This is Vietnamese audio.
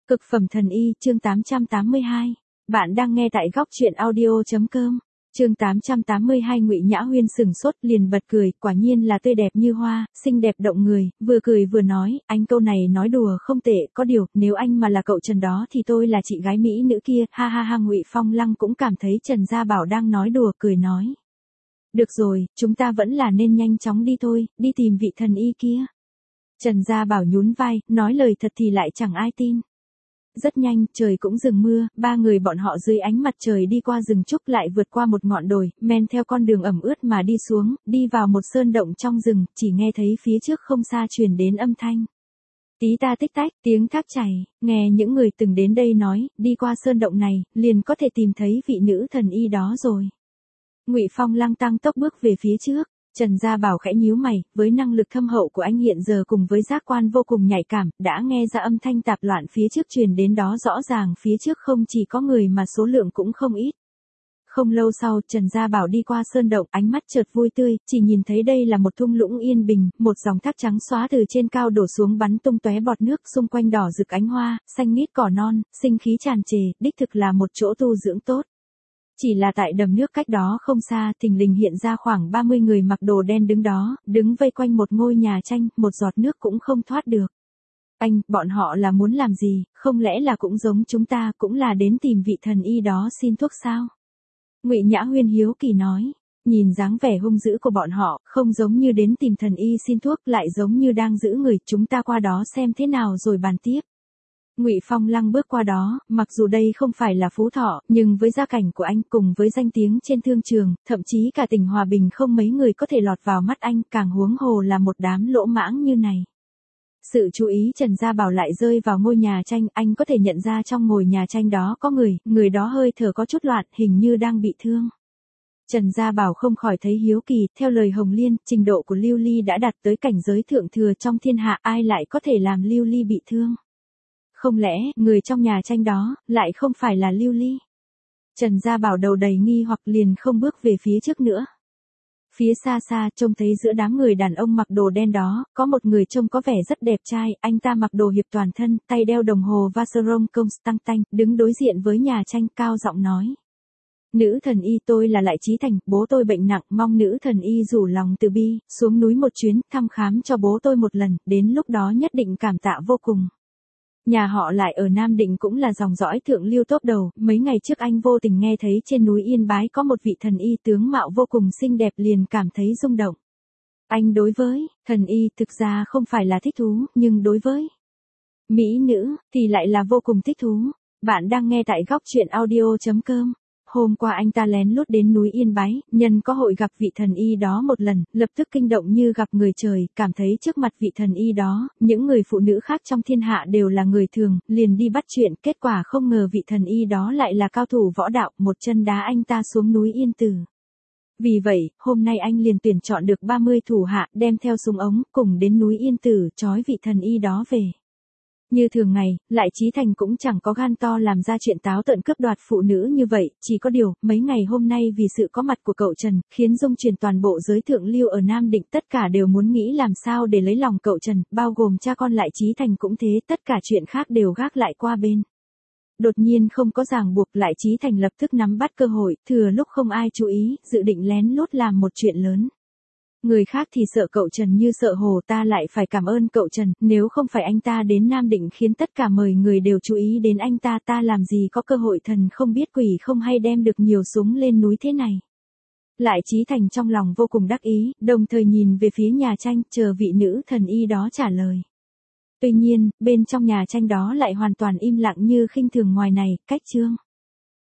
Cực phẩm thần y, chương 882. Bạn đang nghe tại góc truyện audio.com. Chương 882. Ngụy Nhã Huyên sừng sốt liền bật cười, quả nhiên là tươi đẹp như hoa, xinh đẹp động người, vừa cười vừa nói, anh câu này nói đùa không tệ, có điều, nếu anh mà là cậu Trần đó thì tôi là chị gái mỹ nữ kia, ha ha ha. Ngụy Phong Lăng cũng cảm thấy Trần Gia Bảo đang nói đùa, cười nói. Được rồi, chúng ta vẫn là nên nhanh chóng đi thôi, đi tìm vị thần y kia. Trần Gia Bảo nhún vai, nói lời thật thì lại chẳng ai tin. Rất nhanh, trời cũng dừng mưa, ba người bọn họ dưới ánh mặt trời đi qua rừng trúc lại vượt qua một ngọn đồi, men theo con đường ẩm ướt mà đi xuống, đi vào một sơn động trong rừng, chỉ nghe thấy phía trước không xa truyền đến âm thanh. Tí ta tích tách, tiếng thác chảy, nghe những người từng đến đây nói, đi qua sơn động này, liền có thể tìm thấy vị nữ thần y đó rồi. Ngụy Phong Lăng tăng tốc bước về phía trước. Trần Gia Bảo khẽ nhíu mày, với năng lực thâm hậu của anh hiện giờ cùng với giác quan vô cùng nhạy cảm, đã nghe ra âm thanh tạp loạn phía trước truyền đến đó rõ ràng phía trước không chỉ có người mà số lượng cũng không ít. Không lâu sau, Trần Gia Bảo đi qua sơn động, ánh mắt chợt vui tươi, chỉ nhìn thấy đây là một thung lũng yên bình, một dòng thác trắng xóa từ trên cao đổ xuống bắn tung tóe bọt nước, xung quanh đỏ rực ánh hoa, xanh ngít cỏ non, sinh khí tràn trề, đích thực là một chỗ tu dưỡng tốt. Chỉ là tại đầm nước cách đó không xa, thình lình hiện ra khoảng 30 người mặc đồ đen đứng đó, đứng vây quanh một ngôi nhà tranh, một giọt nước cũng không thoát được. Anh, bọn họ là muốn làm gì, không lẽ là cũng giống chúng ta, cũng là đến tìm vị thần y đó xin thuốc sao? Ngụy Nhã Huyên hiếu kỳ nói, nhìn dáng vẻ hung dữ của bọn họ, không giống như đến tìm thần y xin thuốc, lại giống như đang giữ người, chúng ta qua đó xem thế nào rồi bàn tiếp. Ngụy Phong Lăng bước qua đó, mặc dù đây không phải là phú thọ, nhưng với gia cảnh của anh cùng với danh tiếng trên thương trường, thậm chí cả tỉnh Hòa Bình không mấy người có thể lọt vào mắt anh, càng huống hồ là một đám lỗ mãng như này. Sự chú ý Trần Gia Bảo lại rơi vào ngôi nhà tranh, anh có thể nhận ra trong ngôi nhà tranh đó có người đó hơi thở có chút loạn, hình như đang bị thương. Trần Gia Bảo không khỏi thấy hiếu kỳ, theo lời Hồng Liên, trình độ của Lưu Ly đã đạt tới cảnh giới thượng thừa trong thiên hạ, ai lại có thể làm Lưu Ly bị thương? Không lẽ, người trong nhà tranh đó, lại không phải là Lưu Ly? Trần Gia Bảo đầu đầy nghi hoặc liền không bước về phía trước nữa. Phía xa xa, trông thấy giữa đám người đàn ông mặc đồ đen đó, có một người trông có vẻ rất đẹp trai, anh ta mặc đồ hiệp toàn thân, tay đeo đồng hồ Vacheron Constantin, đứng đối diện với nhà tranh, cao giọng nói. Nữ thần y, tôi là Lại Chí Thành, bố tôi bệnh nặng, mong nữ thần y rủ lòng từ bi, xuống núi một chuyến, thăm khám cho bố tôi một lần, đến lúc đó nhất định cảm tạ vô cùng. Nhà họ Lại ở Nam Định cũng là dòng dõi thượng lưu top đầu, mấy ngày trước anh vô tình nghe thấy trên núi Yên Bái có một vị thần y tướng mạo vô cùng xinh đẹp liền cảm thấy rung động. Anh đối với thần y thực ra không phải là thích thú, nhưng đối với mỹ nữ thì lại là vô cùng thích thú. Bạn đang nghe tại góc truyện audio.com. Hôm qua anh ta lén lút đến núi Yên Bái, nhân có hội gặp vị thần y đó một lần, lập tức kinh động như gặp người trời, cảm thấy trước mặt vị thần y đó, những người phụ nữ khác trong thiên hạ đều là người thường, liền đi bắt chuyện, kết quả không ngờ vị thần y đó lại là cao thủ võ đạo, một chân đá anh ta xuống núi Yên Tử. Vì vậy, hôm nay anh liền tuyển chọn được 30 thủ hạ, đem theo súng ống, cùng đến núi Yên Tử, trói vị thần y đó về. Như thường ngày, Lại Chí Thành cũng chẳng có gan to làm ra chuyện táo tợn cướp đoạt phụ nữ như vậy, chỉ có điều, mấy ngày hôm nay vì sự có mặt của cậu Trần, khiến dung truyền toàn bộ giới thượng lưu ở Nam Định tất cả đều muốn nghĩ làm sao để lấy lòng cậu Trần, bao gồm cha con Lại Chí Thành cũng thế, tất cả chuyện khác đều gác lại qua bên. Đột nhiên không có ràng buộc, Lại Chí Thành lập tức nắm bắt cơ hội, thừa lúc không ai chú ý, dự định lén lút làm một chuyện lớn. Người khác thì sợ cậu Trần như sợ hổ, ta lại phải cảm ơn cậu Trần, nếu không phải anh ta đến Nam Định khiến tất cả mời người đều chú ý đến anh ta, ta làm gì có cơ hội thần không biết quỷ không hay đem được nhiều súng lên núi thế này. Lại Chí Thành trong lòng vô cùng đắc ý, đồng thời nhìn về phía nhà tranh, chờ vị nữ thần y đó trả lời. Tuy nhiên, bên trong nhà tranh đó lại hoàn toàn im lặng như khinh thường. Ngoài này, cách chương